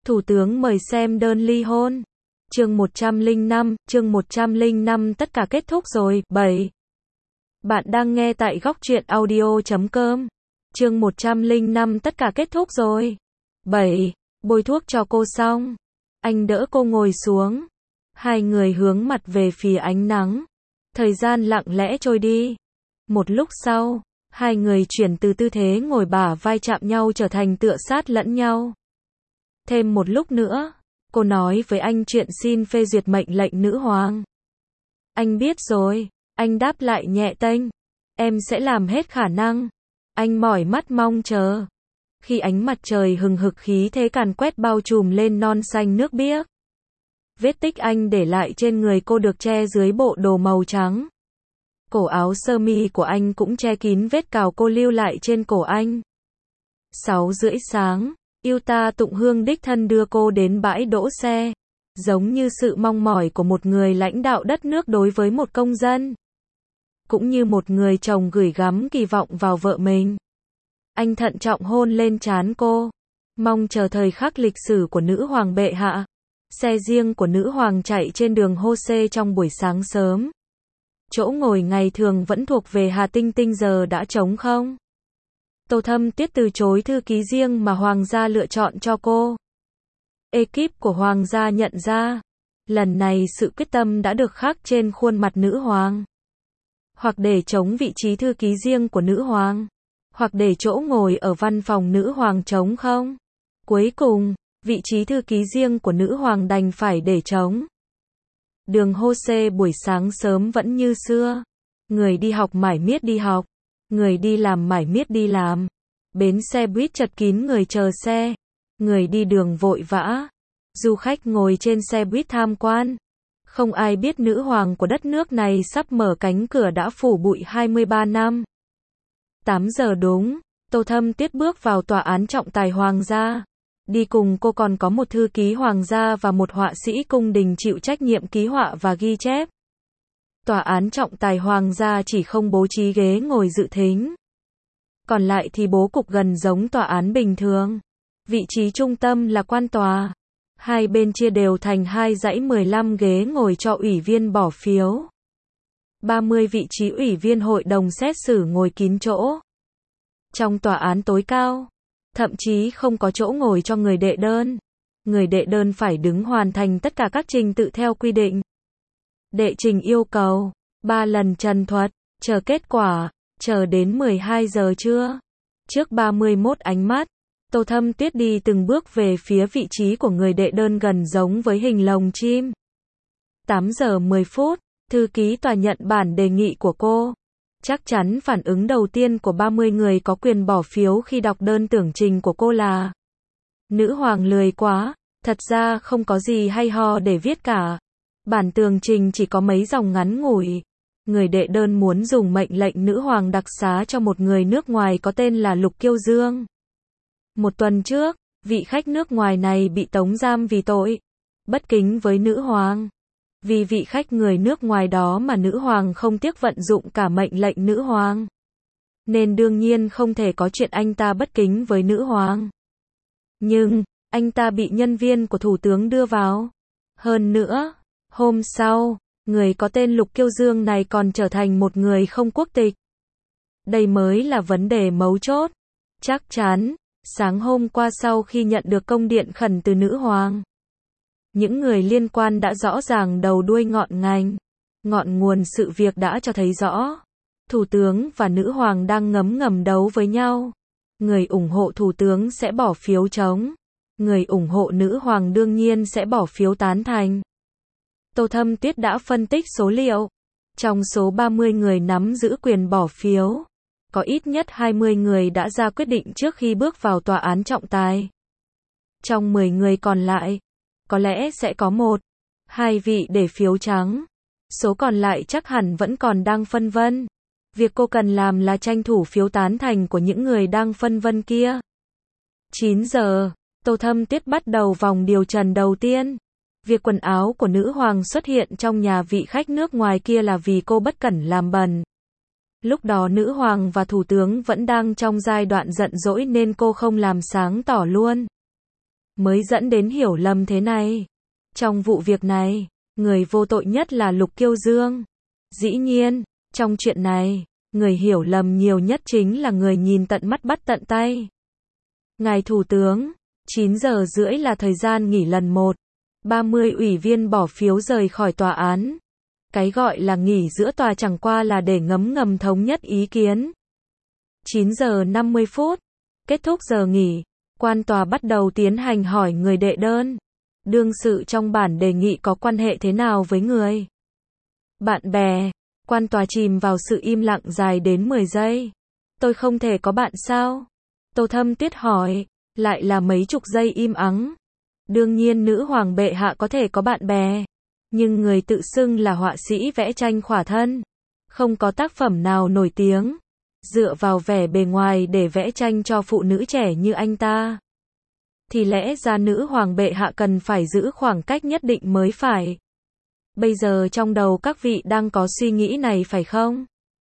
Thủ tướng mời xem đơn ly hôn. Chương 105, tất cả kết thúc rồi. 7. Bạn đang nghe tại góc truyện audio.com. Chương 105, tất cả kết thúc rồi. 7. Bôi thuốc cho cô xong. Anh đỡ cô ngồi xuống. Hai người hướng mặt về phía ánh nắng. Thời gian lặng lẽ trôi đi. Một lúc sau, hai người chuyển từ tư thế ngồi bả vai chạm nhau trở thành tựa sát lẫn nhau. Thêm một lúc nữa, cô nói với anh chuyện xin phê duyệt mệnh lệnh nữ hoàng. Anh biết rồi, anh đáp lại nhẹ tênh. Em sẽ làm hết khả năng. Anh mỏi mắt mong chờ. Khi ánh mặt trời hừng hực khí thế càn quét bao trùm lên non xanh nước biếc. Vết tích anh để lại trên người cô được che dưới bộ đồ màu trắng. Cổ áo sơ mi của anh cũng che kín vết cào cô lưu lại trên cổ anh. 6:30 sáng, Yuta Tụng Hương đích thân đưa cô đến bãi đỗ xe. Giống như sự mong mỏi của một người lãnh đạo đất nước đối với một công dân. Cũng như một người chồng gửi gắm kỳ vọng vào vợ mình. Anh thận trọng hôn lên trán cô. Mong chờ thời khắc lịch sử của nữ hoàng bệ hạ. Xe riêng của nữ hoàng chạy trên đường Hose trong buổi sáng sớm. Chỗ ngồi ngày thường vẫn thuộc về Hà Tinh Tinh giờ đã trống không. Tô Thâm Tuyết từ chối thư ký riêng mà hoàng gia lựa chọn cho cô. Ekip của hoàng gia nhận ra, lần này sự quyết tâm đã được khắc trên khuôn mặt nữ hoàng. Hoặc để chống vị trí thư ký riêng của nữ hoàng, hoặc để chỗ ngồi ở văn phòng nữ hoàng trống không. Cuối cùng, vị trí thư ký riêng của nữ hoàng đành phải để trống. Đường Hose buổi sáng sớm vẫn như xưa. Người đi học mải miết đi học. Người đi làm mải miết đi làm. Bến xe buýt chật kín người chờ xe. Người đi đường vội vã. Du khách ngồi trên xe buýt tham quan. Không ai biết nữ hoàng của đất nước này sắp mở cánh cửa đã phủ bụi 23 năm. 8 giờ đúng, Tô Thâm Tuyết bước vào tòa án trọng tài hoàng gia. Đi cùng cô còn có một thư ký hoàng gia và một họa sĩ cung đình chịu trách nhiệm ký họa và ghi chép. Tòa án trọng tài hoàng gia chỉ không bố trí ghế ngồi dự thính. Còn lại thì bố cục gần giống tòa án bình thường. Vị trí trung tâm là quan tòa. Hai bên chia đều thành hai dãy 15 ghế ngồi cho ủy viên bỏ phiếu. 30 vị trí ủy viên hội đồng xét xử ngồi kín chỗ. Trong tòa án tối cao, thậm chí không có chỗ ngồi cho người đệ đơn. Người đệ đơn phải đứng hoàn thành tất cả các trình tự theo quy định. Đệ trình yêu cầu 3 lần trần thuật, chờ kết quả, chờ đến 12 giờ trưa. Trước 31 ánh mắt, Tô Thâm Tuyết đi từng bước về phía vị trí của người đệ đơn gần giống với hình lồng chim. 8 giờ 10 phút, thư ký tòa nhận bản đề nghị của cô. Chắc chắn phản ứng đầu tiên của 30 người có quyền bỏ phiếu khi đọc đơn tưởng trình của cô là: nữ hoàng lười quá, thật ra không có gì hay ho để viết cả. Bản tường trình chỉ có mấy dòng ngắn ngủi. Người đệ đơn muốn dùng mệnh lệnh nữ hoàng đặc xá cho một người nước ngoài có tên là Lục Kiêu Dương. Một tuần trước, vị khách nước ngoài này bị tống giam vì tội bất kính với nữ hoàng. Vì vị khách người nước ngoài đó mà nữ hoàng không tiếc vận dụng cả mệnh lệnh nữ hoàng. Nên đương nhiên không thể có chuyện anh ta bất kính với nữ hoàng. Nhưng, anh ta bị nhân viên của thủ tướng đưa vào. Hơn nữa, hôm sau, người có tên Lục Kiêu Dương này còn trở thành một người không quốc tịch. Đây mới là vấn đề mấu chốt. Chắc chắn, sáng hôm qua sau khi nhận được công điện khẩn từ nữ hoàng, những người liên quan đã rõ ràng đầu đuôi ngọn ngành. Ngọn nguồn sự việc đã cho thấy rõ. Thủ tướng và nữ hoàng đang ngấm đấu với nhau. Người ủng hộ thủ tướng sẽ bỏ phiếu trống. Người ủng hộ nữ hoàng đương nhiên sẽ bỏ phiếu tán thành. Tô Thâm Tuyết đã phân tích số liệu. Trong số 30 người nắm giữ quyền bỏ phiếu, có ít nhất 20 người đã ra quyết định trước khi bước vào tòa án trọng tài. Trong 10 người còn lại, có lẽ sẽ có 1-2 vị để phiếu trắng. Số còn lại chắc hẳn vẫn còn đang phân vân. Việc cô cần làm là tranh thủ phiếu tán thành của những người đang phân vân kia. 9 giờ, Tô Thâm Tuyết bắt đầu vòng điều trần đầu tiên. Việc quần áo của nữ hoàng xuất hiện trong nhà vị khách nước ngoài kia là vì cô bất cẩn làm bẩn. Lúc đó nữ hoàng và thủ tướng vẫn đang trong giai đoạn giận dỗi nên cô không làm sáng tỏ luôn. mới dẫn đến hiểu lầm thế này. Trong vụ việc này, người vô tội nhất là Lục Kiêu Dương. Dĩ nhiên, trong chuyện này, người hiểu lầm nhiều nhất chính là người nhìn tận mắt bắt tận tay. Ngài Thủ tướng, 9 giờ rưỡi là thời gian nghỉ lần 1. 30 ủy viên bỏ phiếu rời khỏi tòa án. Cái gọi là nghỉ giữa tòa chẳng qua là để ngấm ngầm thống nhất ý kiến. 9 giờ 50 phút, kết thúc giờ nghỉ, quan tòa bắt đầu tiến hành hỏi người đệ đơn. Đương sự trong bản đề nghị có quan hệ thế nào với người? Bạn bè. Quan tòa chìm vào sự im lặng dài đến 10 giây. Tôi không thể có bạn sao? Tô Thâm Tuyết hỏi, lại là mấy chục giây im ắng. Đương nhiên nữ hoàng bệ hạ có thể có bạn bè, nhưng người tự xưng là họa sĩ vẽ tranh khỏa thân, không có tác phẩm nào nổi tiếng, dựa vào vẻ bề ngoài để vẽ tranh cho phụ nữ trẻ như anh ta, thì lẽ ra nữ hoàng bệ hạ cần phải giữ khoảng cách nhất định mới phải. Bây giờ trong đầu các vị đang có suy nghĩ này phải không?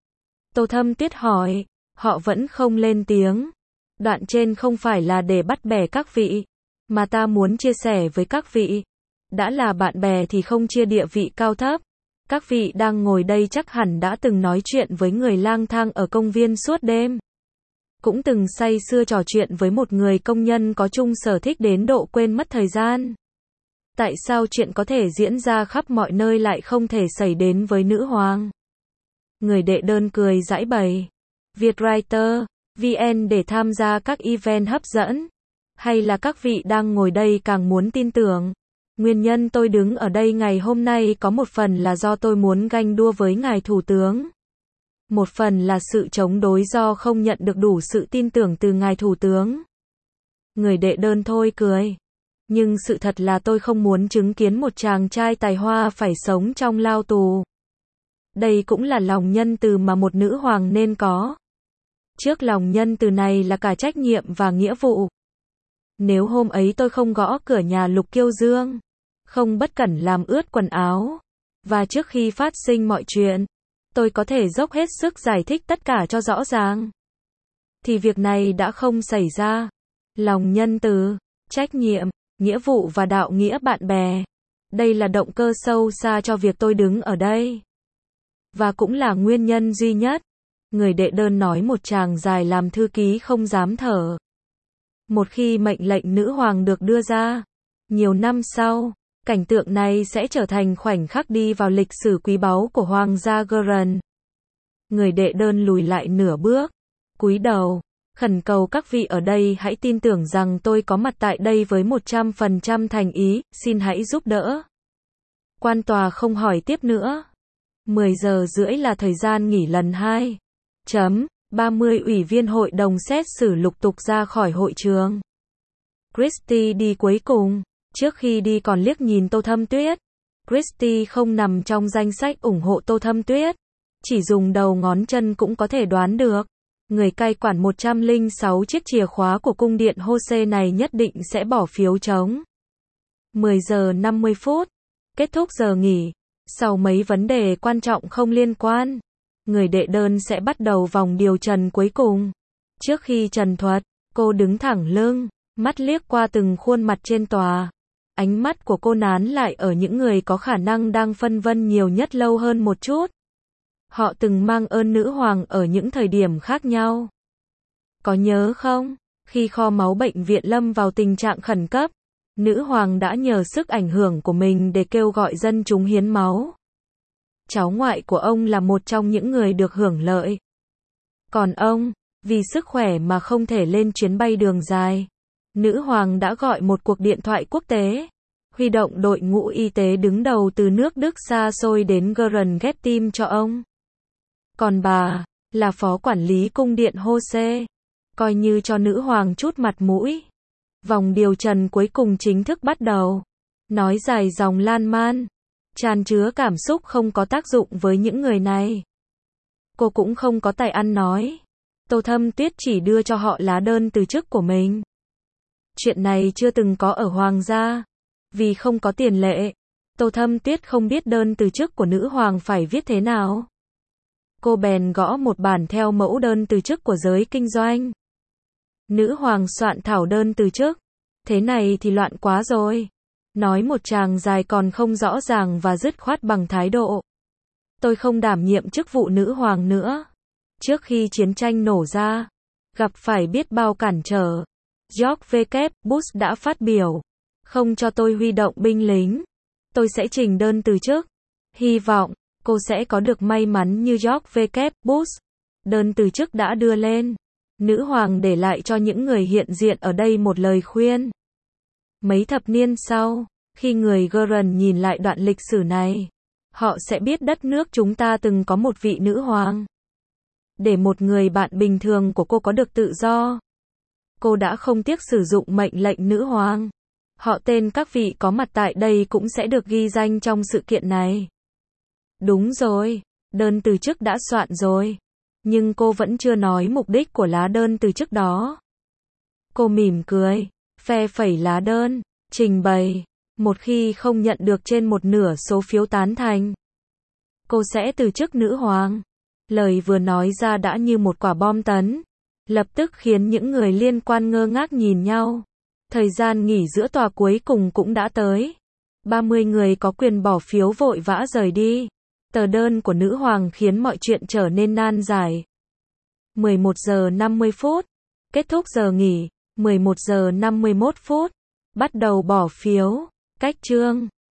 Tô Thâm Tuyết hỏi, họ vẫn không lên tiếng. Đoạn trên không phải là để bắt bẻ các vị, mà ta muốn chia sẻ với các vị. Đã là bạn bè thì không chia địa vị cao thấp. Các vị đang ngồi đây chắc hẳn đã từng nói chuyện với người lang thang ở công viên suốt đêm. Cũng từng say sưa trò chuyện với một người công nhân có chung sở thích đến độ quên mất thời gian. Tại sao chuyện có thể diễn ra khắp mọi nơi lại không thể xảy đến với nữ hoàng? Người đệ đơn cười giãi bày. Vietwriter VN để tham gia các event hấp dẫn? Hay là các vị đang ngồi đây càng muốn tin tưởng? Nguyên nhân tôi đứng ở đây ngày hôm nay có một phần là do tôi muốn ganh đua với ngài Thủ tướng. Một phần là sự chống đối do không nhận được đủ sự tin tưởng từ ngài Thủ tướng. Người đệ đơn thôi cười. Nhưng sự thật là tôi không muốn chứng kiến một chàng trai tài hoa phải sống trong lao tù. Đây cũng là lòng nhân từ mà một nữ hoàng nên có. Trước lòng nhân từ này là cả trách nhiệm và nghĩa vụ. Nếu hôm ấy tôi không gõ cửa nhà Lục Kiêu Dương, không bất cẩn làm ướt quần áo, và trước khi phát sinh mọi chuyện, tôi có thể dốc hết sức giải thích tất cả cho rõ ràng, thì việc này đã không xảy ra. Lòng nhân từ, trách nhiệm, nghĩa vụ và đạo nghĩa bạn bè. Đây là động cơ sâu xa cho việc tôi đứng ở đây. Và cũng là nguyên nhân duy nhất. Người đệ đơn nói một tràng dài làm thư ký không dám thở. Một khi mệnh lệnh nữ hoàng được đưa ra, nhiều năm sau, cảnh tượng này sẽ trở thành khoảnh khắc đi vào lịch sử quý báu của Hoàng gia Guerin. Người đệ đơn lùi lại nửa bước, cúi đầu, khẩn cầu các vị ở đây hãy tin tưởng rằng tôi có mặt tại đây với 100% thành ý, xin hãy giúp đỡ. Quan tòa không hỏi tiếp nữa. 10 giờ rưỡi là thời gian nghỉ lần 2. 30 ủy viên hội đồng xét xử lục tục ra khỏi hội trường. Christie đi cuối cùng. Trước khi đi còn liếc nhìn Tô Thâm Tuyết. Christie không nằm trong danh sách ủng hộ Tô Thâm Tuyết. Chỉ dùng đầu ngón chân cũng có thể đoán được. Người cai quản 106 chiếc chìa khóa của cung điện Hose này nhất định sẽ bỏ phiếu trống. 10 giờ 50 phút. Kết thúc giờ nghỉ. Sau mấy vấn đề quan trọng không liên quan, người đệ đơn sẽ bắt đầu vòng điều trần cuối cùng. Trước khi trần thuật, cô đứng thẳng lưng, mắt liếc qua từng khuôn mặt trên tòa. Ánh mắt của cô nán lại ở những người có khả năng đang phân vân nhiều nhất lâu hơn một chút. Họ từng mang ơn nữ hoàng ở những thời điểm khác nhau. Có nhớ không? Khi kho máu bệnh viện lâm vào tình trạng khẩn cấp, nữ hoàng đã nhờ sức ảnh hưởng của mình để kêu gọi dân chúng hiến máu. Cháu ngoại của ông là một trong những người được hưởng lợi. Còn ông, vì sức khỏe mà không thể lên chuyến bay đường dài, nữ hoàng đã gọi một cuộc điện thoại quốc tế, huy động đội ngũ y tế đứng đầu từ nước Đức xa xôi đến Guerin ghép tim cho ông. Còn bà, là phó quản lý cung điện Hose, coi như cho nữ hoàng chút mặt mũi. Vòng điều trần cuối cùng chính thức bắt đầu. Nói dài dòng lan man, tràn chứa cảm xúc không có tác dụng với những người này. Cô cũng không có tài ăn nói. Tô Thâm Tuyết chỉ đưa cho họ lá đơn từ chức của mình. Chuyện này chưa từng có ở Hoàng gia. Vì không có tiền lệ, Tô Thâm Tuyết không biết đơn từ chức của nữ hoàng phải viết thế nào. Cô bèn gõ một bản theo mẫu đơn từ chức của giới kinh doanh. Nữ hoàng soạn thảo đơn từ chức. Thế này thì loạn quá rồi. Nói một tràng dài còn không rõ ràng và dứt khoát bằng thái độ. Tôi không đảm nhiệm chức vụ nữ hoàng nữa. Trước khi chiến tranh nổ ra, gặp phải biết bao cản trở, George W. Bush đã phát biểu, không cho tôi huy động binh lính, tôi sẽ trình đơn từ chức. Hy vọng, cô sẽ có được may mắn như George W. Bush. Đơn từ chức đã đưa lên. Nữ hoàng để lại cho những người hiện diện ở đây một lời khuyên. Mấy thập niên sau, khi người Guerin nhìn lại đoạn lịch sử này, họ sẽ biết đất nước chúng ta từng có một vị nữ hoàng. Để một người bạn bình thường của cô có được tự do, cô đã không tiếc sử dụng mệnh lệnh nữ hoàng. Họ tên các vị có mặt tại đây cũng sẽ được ghi danh trong sự kiện này. Đúng rồi, đơn từ chức đã soạn rồi. Nhưng cô vẫn chưa nói mục đích của lá đơn từ chức đó. Cô mỉm cười, phe phẩy lá đơn, trình bày. Một khi không nhận được trên một nửa số phiếu tán thành, cô sẽ từ chức nữ hoàng. Lời vừa nói ra đã như một quả bom tấn, lập tức khiến những người liên quan ngơ ngác nhìn nhau. Thời gian nghỉ giữa tòa cuối cùng cũng đã tới. 30 người có quyền bỏ phiếu vội vã rời đi. Tờ đơn của nữ hoàng khiến mọi chuyện trở nên nan giải. 11 giờ 50 phút. Kết thúc giờ nghỉ. 11 giờ 51 phút. Bắt đầu bỏ phiếu. Cách chương.